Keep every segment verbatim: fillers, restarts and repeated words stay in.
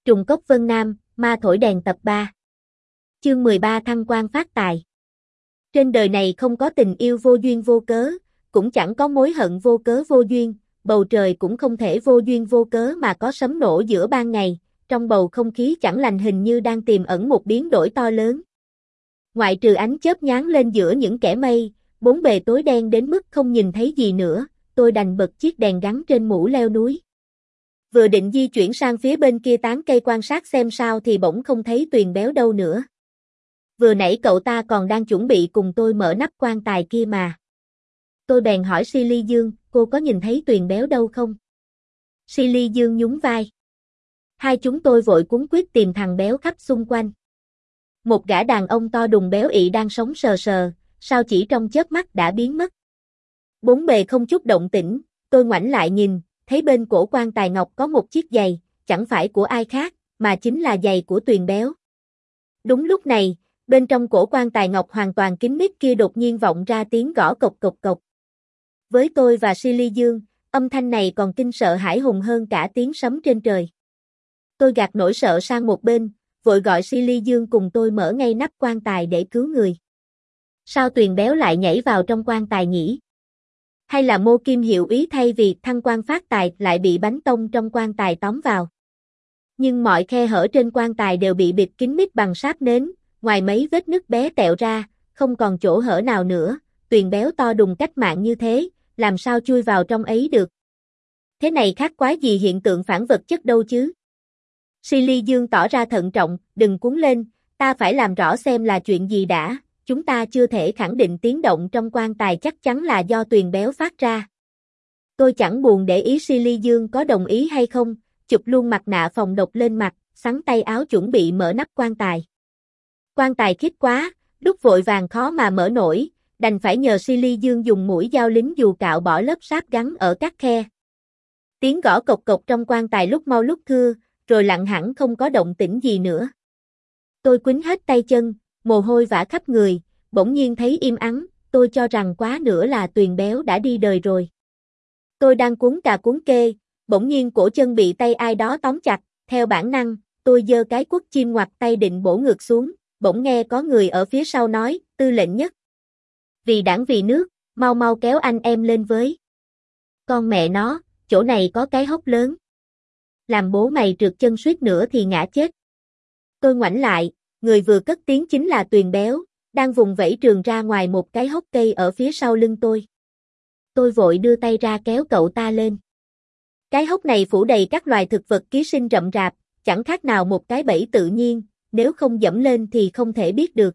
Trùng cốc Vân Nam, ma thổi đèn tập ba. Chương mười ba Thăng quan phát tài. Trên đời này không có tình yêu vô duyên vô cớ, cũng chẳng có mối hận vô cớ vô duyên, bầu trời cũng không thể vô duyên vô cớ mà có sấm nổ giữa ban ngày, trong bầu không khí chẳng lành hình như đang tiềm ẩn một biến đổi to lớn. Ngoại trừ ánh chớp nháng lên giữa những kẽ mây, bốn bề tối đen đến mức không nhìn thấy gì nữa, tôi đành bật chiếc đèn gắn trên mũ leo núi. Vừa định di chuyển sang phía bên kia tán cây quan sát xem sao thì bỗng không thấy Tuyền Béo đâu nữa. Vừa nãy cậu ta còn đang chuẩn bị cùng tôi mở nắp quan tài kia mà. Tôi bèn hỏi Silly Dương, cô có nhìn thấy Tuyền Béo đâu không? Silly Dương nhún vai. Hai chúng tôi vội cuống quýt tìm thằng béo khắp xung quanh. Một gã đàn ông to đùng béo ị đang sống sờ sờ, sao chỉ trong chớp mắt đã biến mất. Bốn bề không chút động tĩnh, tôi ngoảnh lại nhìn, thấy bên cổ quan tài ngọc có một chiếc giày, chẳng phải của ai khác, mà chính là giày của Tuyền Béo. Đúng lúc này, bên trong cổ quan tài ngọc hoàn toàn kín mít kia đột nhiên vọng ra tiếng gõ cộc cộc cộc. Với tôi và Silly Dương, âm thanh này còn kinh sợ hãi hùng hơn cả tiếng sấm trên trời. Tôi gạt nỗi sợ sang một bên, vội gọi Silly Dương cùng tôi mở ngay nắp quan tài để cứu người. Sao Tuyền Béo lại nhảy vào trong quan tài nhỉ? Hay là Mô Kim hiệu ý thay vì thăng quan phát tài lại bị bánh tông trong quan tài tóm vào? Nhưng mọi khe hở trên quan tài đều bị bịt kín mít bằng sáp nến, ngoài mấy vết nứt bé tẹo ra, không còn chỗ hở nào nữa. Tuyền Béo to đùng cách mạng như thế, làm sao chui vào trong ấy được? Thế này khác quái gì hiện tượng phản vật chất đâu chứ? Silly Dương tỏ ra thận trọng, đừng cuống lên, ta phải làm rõ xem là chuyện gì đã. Chúng ta chưa thể khẳng định tiếng động trong quan tài chắc chắn là do Tuyền Béo phát ra. Tôi chẳng buồn để ý Silly Dương có đồng ý hay không, chụp luôn mặt nạ phòng độc lên mặt, xắn tay áo chuẩn bị mở nắp quan tài. Quan tài khít quá, đút vội vàng khó mà mở nổi, đành phải nhờ Silly Dương dùng mũi dao lính dù cạo bỏ lớp sáp gắn ở các khe. Tiếng gõ cộc cộc trong quan tài lúc mau lúc thưa, rồi lặng hẳn không có động tĩnh gì nữa. Tôi quýnh hết tay chân, mồ hôi vã khắp người, bỗng nhiên thấy im ắng, tôi cho rằng quá nữa là Tuyền Béo đã đi đời rồi. Tôi đang cuống cà cuống kê, bỗng nhiên cổ chân bị tay ai đó tóm chặt, theo bản năng, tôi giơ cái quất chim ngoặt tay định bổ ngược xuống, bỗng nghe có người ở phía sau nói, Tư lệnh Nhất. Vì đảng vì nước, mau mau kéo anh em lên với. Con mẹ nó, chỗ này có cái hốc lớn. Làm bố mày trượt chân suýt nữa thì ngã chết. Tôi ngoảnh lại, người vừa cất tiếng chính là Tuyền Béo, đang vùng vẫy trường ra ngoài một cái hốc cây ở phía sau lưng tôi. Tôi vội đưa tay ra kéo cậu ta lên. Cái hốc này phủ đầy các loài thực vật ký sinh rậm rạp, chẳng khác nào một cái bẫy tự nhiên, nếu không dẫm lên thì không thể biết được.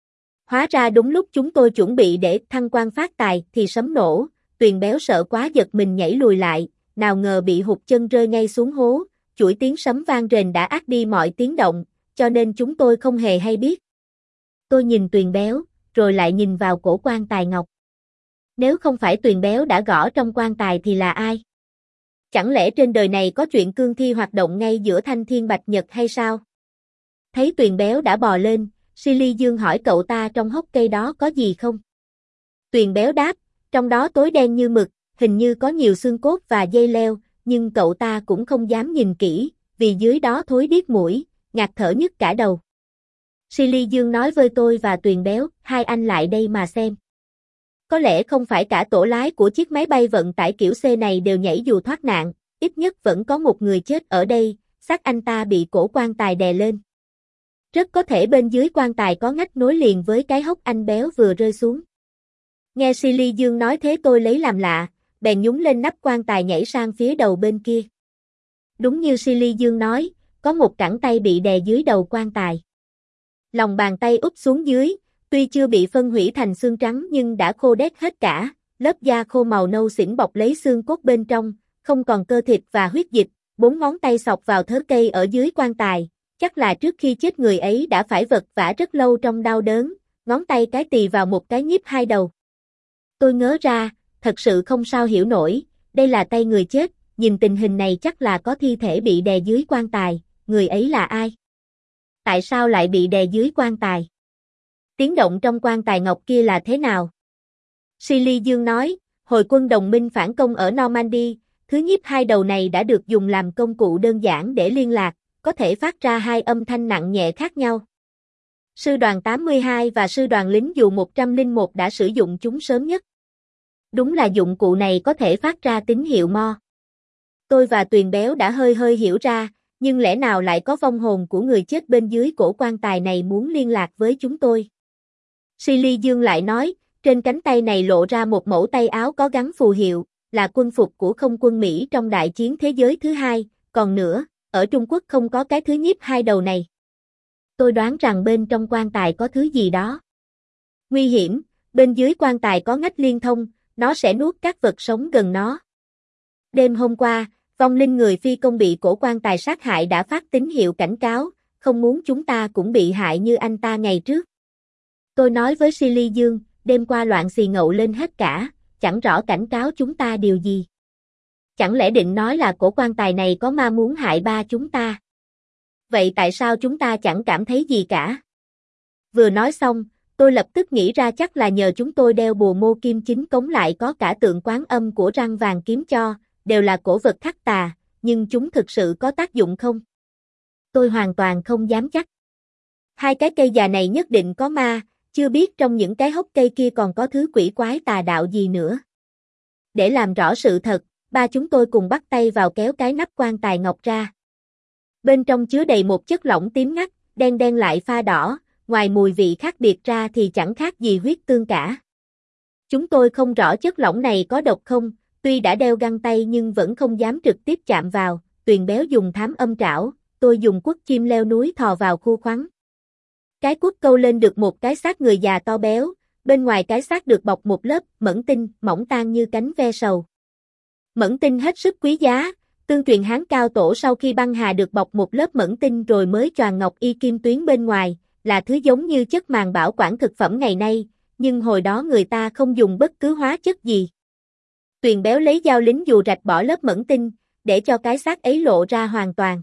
Hóa ra đúng lúc chúng tôi chuẩn bị để thăng quan phát tài thì sấm nổ, Tuyền Béo sợ quá giật mình nhảy lùi lại, nào ngờ bị hụt chân rơi ngay xuống hố, chuỗi tiếng sấm vang rền đã át đi mọi tiếng động, cho nên chúng tôi không hề hay biết. Tôi nhìn Tuyền Béo, rồi lại nhìn vào cổ quan tài ngọc. Nếu không phải Tuyền Béo đã gõ trong quan tài thì là ai? Chẳng lẽ trên đời này có chuyện cương thi hoạt động ngay giữa thanh thiên bạch nhật hay sao? Thấy Tuyền Béo đã bò lên, Silly Dương hỏi cậu ta trong hốc cây đó có gì không? Tuyền Béo đáp, trong đó tối đen như mực, hình như có nhiều xương cốt và dây leo, nhưng cậu ta cũng không dám nhìn kỹ, vì dưới đó thối điếc mũi, ngạt thở nhức cả đầu. Silly Dương nói với tôi và Tuyền Béo, hai anh lại đây mà xem. Có lẽ không phải cả tổ lái của chiếc máy bay vận tải kiểu C này đều nhảy dù thoát nạn, ít nhất vẫn có một người chết ở đây, xác anh ta bị cổ quan tài đè lên. Rất có thể bên dưới quan tài có ngách nối liền với cái hốc anh Béo vừa rơi xuống. Nghe Silly Dương nói thế tôi lấy làm lạ, bèn nhúng lên nắp quan tài nhảy sang phía đầu bên kia. Đúng như Silly Dương nói, có một cẳng tay bị đè dưới đầu quan tài. Lòng bàn tay úp xuống dưới, tuy chưa bị phân hủy thành xương trắng nhưng đã khô đét hết cả, lớp da khô màu nâu xỉn bọc lấy xương cốt bên trong, không còn cơ thịt và huyết dịch, bốn ngón tay xọc vào thớ cây ở dưới quan tài, chắc là trước khi chết người ấy đã phải vật vã rất lâu trong đau đớn, ngón tay cái tì vào một cái nhíp hai đầu. Tôi ngớ ra, thật sự không sao hiểu nổi, đây là tay người chết, nhìn tình hình này chắc là có thi thể bị đè dưới quan tài, người ấy là ai? Tại sao lại bị đè dưới quan tài? Tiếng động trong quan tài ngọc kia là thế nào? Silly Dương nói, hồi quân đồng minh phản công ở Normandy, thứ nhíp hai đầu này đã được dùng làm công cụ đơn giản để liên lạc, có thể phát ra hai âm thanh nặng nhẹ khác nhau. Sư đoàn tám mươi hai và sư đoàn lính dù một trăm lẻ một đã sử dụng chúng sớm nhất. Đúng là dụng cụ này có thể phát ra tín hiệu mo. Tôi và Tuyền Béo đã hơi hơi hiểu ra, nhưng lẽ nào lại có vong hồn của người chết bên dưới cổ quan tài này muốn liên lạc với chúng tôi? Silly Dương lại nói, trên cánh tay này lộ ra một mẫu tay áo có gắn phù hiệu, là quân phục của không quân Mỹ trong đại chiến thế giới thứ hai, còn nữa, ở Trung Quốc không có cái thứ nhíp hai đầu này. Tôi đoán rằng bên trong quan tài có thứ gì đó. Nguy hiểm, bên dưới quan tài có ngách liên thông, nó sẽ nuốt các vật sống gần nó. Đêm hôm qua, vong linh người phi công bị cổ quan tài sát hại đã phát tín hiệu cảnh cáo, không muốn chúng ta cũng bị hại như anh ta ngày trước. Tôi nói với Silly Dương, đêm qua loạn xì ngậu lên hết cả, chẳng rõ cảnh cáo chúng ta điều gì. Chẳng lẽ định nói là cổ quan tài này có ma muốn hại ba chúng ta? Vậy tại sao chúng ta chẳng cảm thấy gì cả? Vừa nói xong, tôi lập tức nghĩ ra chắc là nhờ chúng tôi đeo bùa mô kim chính cống lại có cả tượng Quán Âm của răng vàng kiếm cho, đều là cổ vật khắc tà, nhưng chúng thực sự có tác dụng không? Tôi hoàn toàn không dám chắc. Hai cái cây già này nhất định có ma, chưa biết trong những cái hốc cây kia còn có thứ quỷ quái tà đạo gì nữa. Để làm rõ sự thật, ba chúng tôi cùng bắt tay vào kéo cái nắp quan tài ngọc ra. Bên trong chứa đầy một chất lỏng tím ngắt, đen đen lại pha đỏ, ngoài mùi vị khác biệt ra thì chẳng khác gì huyết tương cả. Chúng tôi không rõ chất lỏng này có độc không, tuy đã đeo găng tay nhưng vẫn không dám trực tiếp chạm vào. Tuyền Béo dùng thám âm trảo, tôi dùng quất chim leo núi thò vào khu khoắn. Cái quất câu lên được một cái xác người già to béo, bên ngoài cái xác được bọc một lớp mẫn tinh, mỏng tan như cánh ve sầu. Mẫn tinh hết sức quý giá, tương truyền Hán cao tổ sau khi băng hà được bọc một lớp mẫn tinh rồi mới choàng ngọc y kim tuyến bên ngoài, là thứ giống như chất màng bảo quản thực phẩm ngày nay, nhưng hồi đó người ta không dùng bất cứ hóa chất gì. Tuyền Béo lấy dao lính dù rạch bỏ lớp mẫn tinh, để cho cái xác ấy lộ ra hoàn toàn.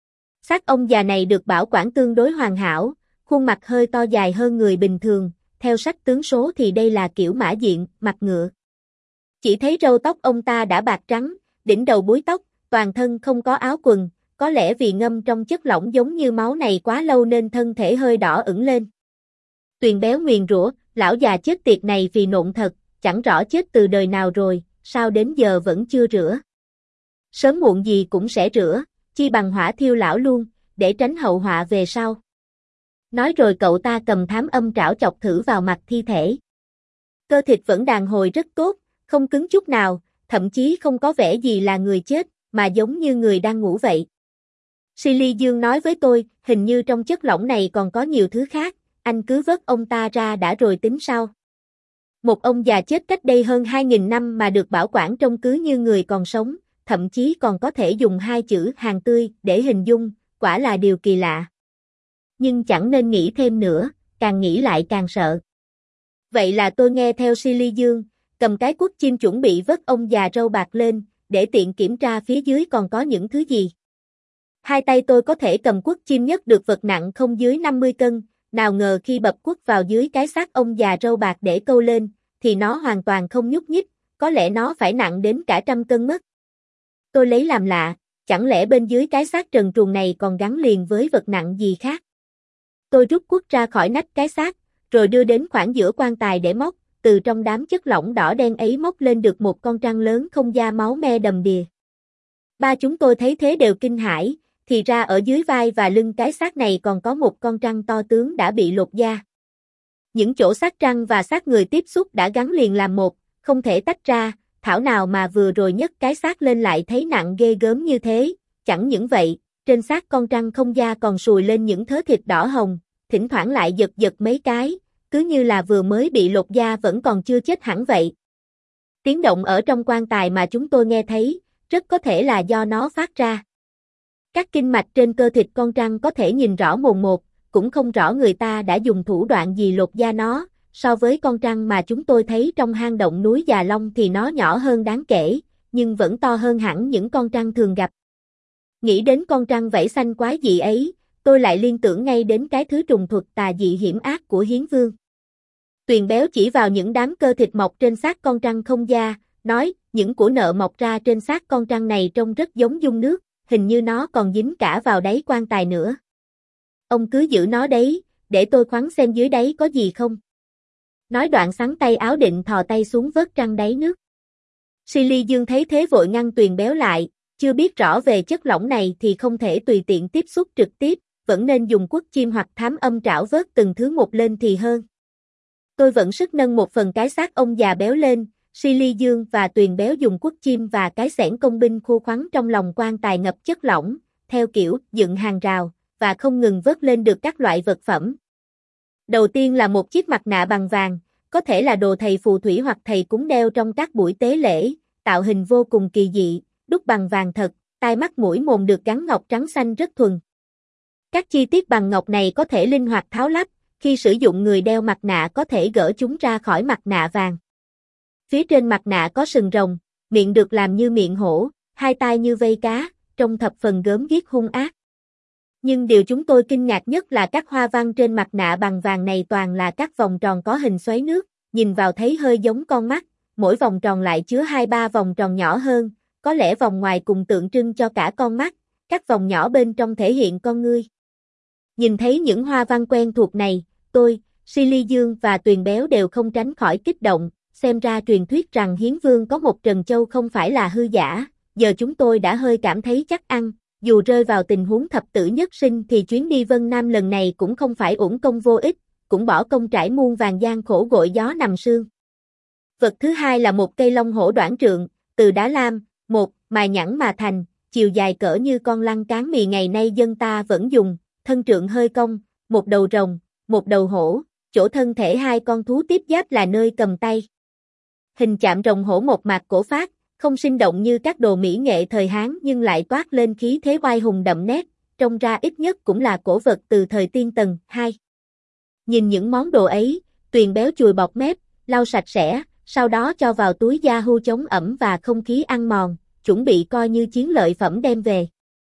Xác ông già này được bảo quản tương đối hoàn hảo, khuôn mặt hơi to dài hơn người bình thường, theo sách tướng số thì đây là kiểu mã diện, mặt ngựa. Chỉ thấy râu tóc ông ta đã bạc trắng, đỉnh đầu búi tóc, toàn thân không có áo quần, có lẽ vì ngâm trong chất lỏng giống như máu này quá lâu nên thân thể hơi đỏ ửng lên. Tuyền Béo nguyền rủa, lão già chết tiệt này vì nộn thật, chẳng rõ chết từ đời nào rồi, sao đến giờ vẫn chưa rửa. Sớm muộn gì cũng sẽ rửa, chi bằng hỏa thiêu lão luôn, để tránh hậu họa về sau. Nói rồi cậu ta cầm thám âm trảo chọc thử vào mặt thi thể. Cơ thịt vẫn đàn hồi rất tốt, không cứng chút nào, thậm chí không có vẻ gì là người chết, mà giống như người đang ngủ vậy. Silly Dương nói với tôi, hình như trong chất lỏng này còn có nhiều thứ khác, anh cứ vớt ông ta ra đã rồi tính sau. Một ông già chết cách đây hơn hai nghìn năm mà được bảo quản trông cứ như người còn sống, thậm chí còn có thể dùng hai chữ hàng tươi để hình dung, quả là điều kỳ lạ. Nhưng chẳng nên nghĩ thêm nữa, càng nghĩ lại càng sợ. Vậy là tôi nghe theo Silly Dương, cầm cái cuốc chim chuẩn bị vớt ông già râu bạc lên, để tiện kiểm tra phía dưới còn có những thứ gì. Hai tay tôi có thể cầm cuốc chim nhấc được vật nặng không dưới năm mươi cân, nào ngờ khi bập cuốc vào dưới cái xác ông già râu bạc để câu lên, thì nó hoàn toàn không nhúc nhích, có lẽ nó phải nặng đến cả trăm cân mất. Tôi lấy làm lạ, chẳng lẽ bên dưới cái xác trần truồng này còn gắn liền với vật nặng gì khác. Tôi rút cuốc ra khỏi nách cái xác, rồi đưa đến khoảng giữa quan tài để móc, từ trong đám chất lỏng đỏ đen ấy móc lên được một con trăng lớn không da máu me đầm đìa. Ba chúng tôi thấy thế đều kinh hãi, thì ra ở dưới vai và lưng cái xác này còn có một con trăng to tướng đã bị lột da. Những chỗ xác trăng và xác người tiếp xúc đã gắn liền làm một, không thể tách ra, thảo nào mà vừa rồi nhấc cái xác lên lại thấy nặng ghê gớm như thế, chẳng những vậy, trên xác con trăng không da còn sùi lên những thớ thịt đỏ hồng, thỉnh thoảng lại giật giật mấy cái, cứ như là vừa mới bị lột da vẫn còn chưa chết hẳn vậy. Tiếng động ở trong quan tài mà chúng tôi nghe thấy, rất có thể là do nó phát ra. Các kinh mạch trên cơ thịt con trăng có thể nhìn rõ mồn một, cũng không rõ người ta đã dùng thủ đoạn gì lột da nó, so với con trăng mà chúng tôi thấy trong hang động núi Già Long thì nó nhỏ hơn đáng kể, nhưng vẫn to hơn hẳn những con trăng thường gặp. Nghĩ đến con trăng vảy xanh quái dị ấy, tôi lại liên tưởng ngay đến cái thứ trùng thuật tà dị hiểm ác của Hiến Vương. Tuyền Béo chỉ vào những đám cơ thịt mọc trên xác con trăng không da, nói, những của nợ mọc ra trên xác con trăng này trông rất giống dung nước, hình như nó còn dính cả vào đáy quan tài nữa. Ông cứ giữ nó đấy, để tôi khoắn xem dưới đáy có gì không. Nói đoạn xắn tay áo định thò tay xuống vớt trăng đáy nước. Silly Dương thấy thế vội ngăn Tuyền Béo lại, chưa biết rõ về chất lỏng này thì không thể tùy tiện tiếp xúc trực tiếp, vẫn nên dùng quất chim hoặc thám âm trảo vớt từng thứ một lên thì hơn. Tôi vẫn sức nâng một phần cái xác ông già béo lên, Silly Dương và Tuyền Béo dùng quất chim và cái xẻng công binh khô khoắn trong lòng quan tài ngập chất lỏng, theo kiểu dựng hàng rào, và không ngừng vớt lên được các loại vật phẩm. Đầu tiên là một chiếc mặt nạ bằng vàng, có thể là đồ thầy phù thủy hoặc thầy cúng đeo trong các buổi tế lễ, tạo hình vô cùng kỳ dị, đúc bằng vàng thật, tai mắt mũi mồm được gắn ngọc trắng xanh rất thuần. Các chi tiết bằng ngọc này có thể linh hoạt tháo lắp, khi sử dụng người đeo mặt nạ có thể gỡ chúng ra khỏi mặt nạ vàng. Phía trên mặt nạ có sừng rồng, miệng được làm như miệng hổ, hai tai như vây cá, trông thập phần gớm ghiếc hung ác. Nhưng điều chúng tôi kinh ngạc nhất là các hoa văn trên mặt nạ bằng vàng này toàn là các vòng tròn có hình xoáy nước, nhìn vào thấy hơi giống con mắt, mỗi vòng tròn lại chứa hai ba vòng tròn nhỏ hơn, có lẽ vòng ngoài cùng tượng trưng cho cả con mắt, các vòng nhỏ bên trong thể hiện con ngươi. Nhìn thấy những hoa văn quen thuộc này, tôi, Silly Dương và Tuyền Béo đều không tránh khỏi kích động, xem ra truyền thuyết rằng Hiến Vương có một Trần Châu không phải là hư giả, giờ chúng tôi đã hơi cảm thấy chắc ăn, dù rơi vào tình huống thập tử nhất sinh thì chuyến đi Vân Nam lần này cũng không phải uổng công vô ích, cũng bỏ công trải muôn vàng gian khổ gội gió nằm sương. Vật thứ hai là một cây long hổ đoản trượng, từ đá lam, một, mài nhẵn mà thành, chiều dài cỡ như con lăng cán mì ngày nay dân ta vẫn dùng, thân trượng hơi cong, một đầu rồng, một đầu hổ, chỗ thân thể hai con thú tiếp giáp là nơi cầm tay. Hình chạm rồng hổ một mạc cổ phác, không sinh động như các đồ mỹ nghệ thời Hán nhưng lại toát lên khí thế oai hùng đậm nét, trông ra ít nhất cũng là cổ vật từ thời Tiên Tần. Hai. Nhìn những món đồ ấy, Tuyền Béo chùi bọt mép, lau sạch sẽ, sau đó cho vào túi da hu chống ẩm và không khí ăn mòn, chuẩn bị coi như chiến lợi phẩm đem về.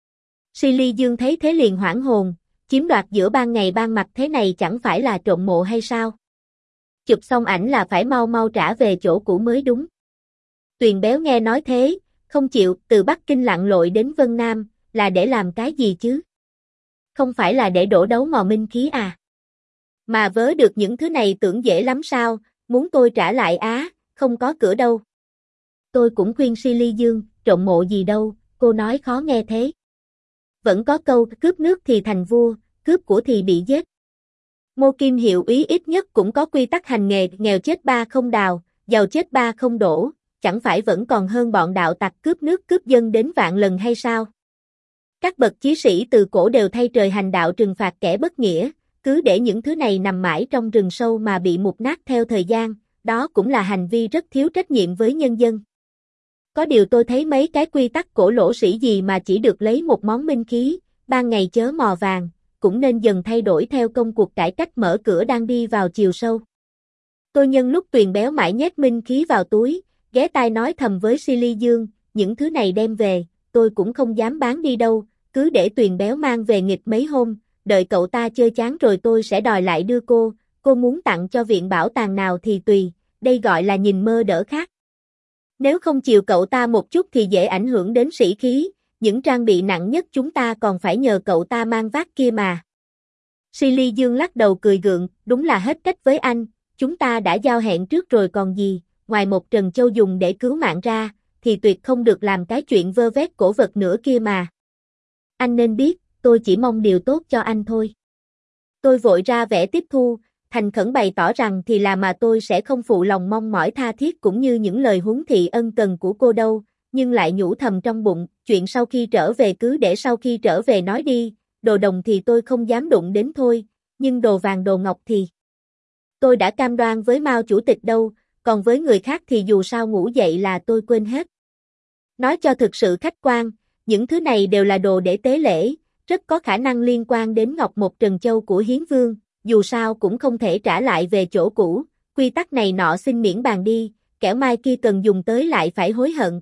Silly Dương thấy thế liền hoảng hồn, chiếm đoạt giữa ban ngày ban mặt thế này chẳng phải là trộm mộ hay sao? Chụp xong ảnh là phải mau mau trả về chỗ cũ mới đúng. Tuyền Béo nghe nói thế, không chịu, từ Bắc Kinh lặn lội đến Vân Nam, là để làm cái gì chứ? Không phải là để đổ đấu mò minh khí à? Mà vớ được những thứ này tưởng dễ lắm sao, muốn tôi trả lại á, không có cửa đâu. Tôi cũng khuyên Silly Dương, trộm mộ gì đâu, cô nói khó nghe thế. Vẫn có câu, cướp nước thì thành vua, cướp của thì bị giết. Ngô Kim Hiệu úy ít nhất cũng có quy tắc hành nghề, nghèo chết ba không đào, giàu chết ba không đổ, chẳng phải vẫn còn hơn bọn đạo tặc cướp nước cướp dân đến vạn lần hay sao? Các bậc chí sĩ từ cổ đều thay trời hành đạo trừng phạt kẻ bất nghĩa, cứ để những thứ này nằm mãi trong rừng sâu mà bị mục nát theo thời gian, đó cũng là hành vi rất thiếu trách nhiệm với nhân dân. Có điều tôi thấy mấy cái quy tắc cổ lỗ sĩ gì mà chỉ được lấy một món minh khí, ban ngày chớ mò vàng, cũng nên dần thay đổi theo công cuộc cải cách mở cửa đang đi vào chiều sâu. Tôi nhân lúc Tuyền Béo mãi nhét minh khí vào túi, ghé tai nói thầm với Silly Dương, những thứ này đem về, tôi cũng không dám bán đi đâu, cứ để Tuyền Béo mang về nghịch mấy hôm, đợi cậu ta chơi chán rồi tôi sẽ đòi lại đưa cô, cô muốn tặng cho viện bảo tàng nào thì tùy, đây gọi là nhìn mơ đỡ khác. Nếu không chiều cậu ta một chút thì dễ ảnh hưởng đến sĩ khí, những trang bị nặng nhất chúng ta còn phải nhờ cậu ta mang vác kia mà. Silly Dương lắc đầu cười gượng, đúng là hết cách với anh, chúng ta đã giao hẹn trước rồi còn gì, ngoài một Trần Châu dùng để cứu mạng ra, thì tuyệt không được làm cái chuyện vơ vét cổ vật nữa kia mà. Anh nên biết, tôi chỉ mong điều tốt cho anh thôi. Tôi vội ra vẻ tiếp thu, thành khẩn bày tỏ rằng thì là mà tôi sẽ không phụ lòng mong mỏi tha thiết cũng như những lời huấn thị ân cần của cô đâu, nhưng lại nhủ thầm trong bụng, chuyện sau khi trở về cứ để sau khi trở về nói đi, đồ đồng thì tôi không dám đụng đến thôi, nhưng đồ vàng đồ ngọc thì tôi đã cam đoan với Mao chủ tịch đâu, còn với người khác thì dù sao ngủ dậy là tôi quên hết. Nói cho thực sự khách quan, những thứ này đều là đồ để tế lễ, rất có khả năng liên quan đến ngọc một Trần Châu của Hiến Vương, dù sao cũng không thể trả lại về chỗ cũ, quy tắc này nọ xin miễn bàn đi, kẻo mai kia cần dùng tới lại phải hối hận.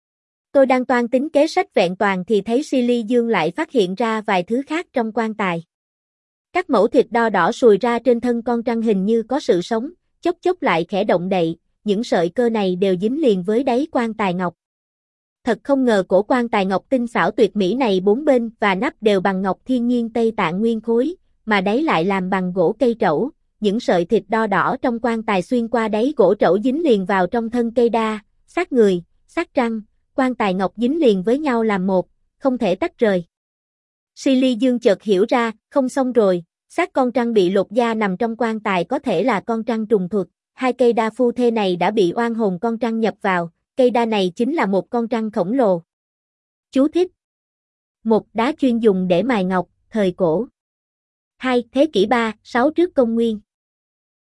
Tôi đang toan tính kế sách vẹn toàn thì thấy Silly Dương lại phát hiện ra vài thứ khác trong quan tài. Các mẫu thịt đo đỏ sùi ra trên thân con trăng hình như có sự sống, chốc chốc lại khẽ động đậy, những sợi cơ này đều dính liền với đáy quan tài ngọc. Thật không ngờ cổ quan tài ngọc tinh xảo tuyệt mỹ này bốn bên và nắp đều bằng ngọc thiên nhiên Tây Tạng nguyên khối, mà đáy lại làm bằng gỗ cây trẩu, những sợi thịt đo đỏ trong quan tài xuyên qua đáy gỗ trẩu dính liền vào trong thân cây đa, xác người, xác trăng, quan tài ngọc dính liền với nhau làm một, không thể tách rời. Silly Dương chợt hiểu ra, không xong rồi, xác con trăng bị lột da nằm trong quan tài có thể là con trăng trùng thuật, hai cây đa phu thê này đã bị oan hồn con trăng nhập vào, cây đa này chính là một con trăng khổng lồ. Chú thích: một đá chuyên dùng để mài ngọc, thời cổ. hai Thế kỷ ba, sáu trước công nguyên.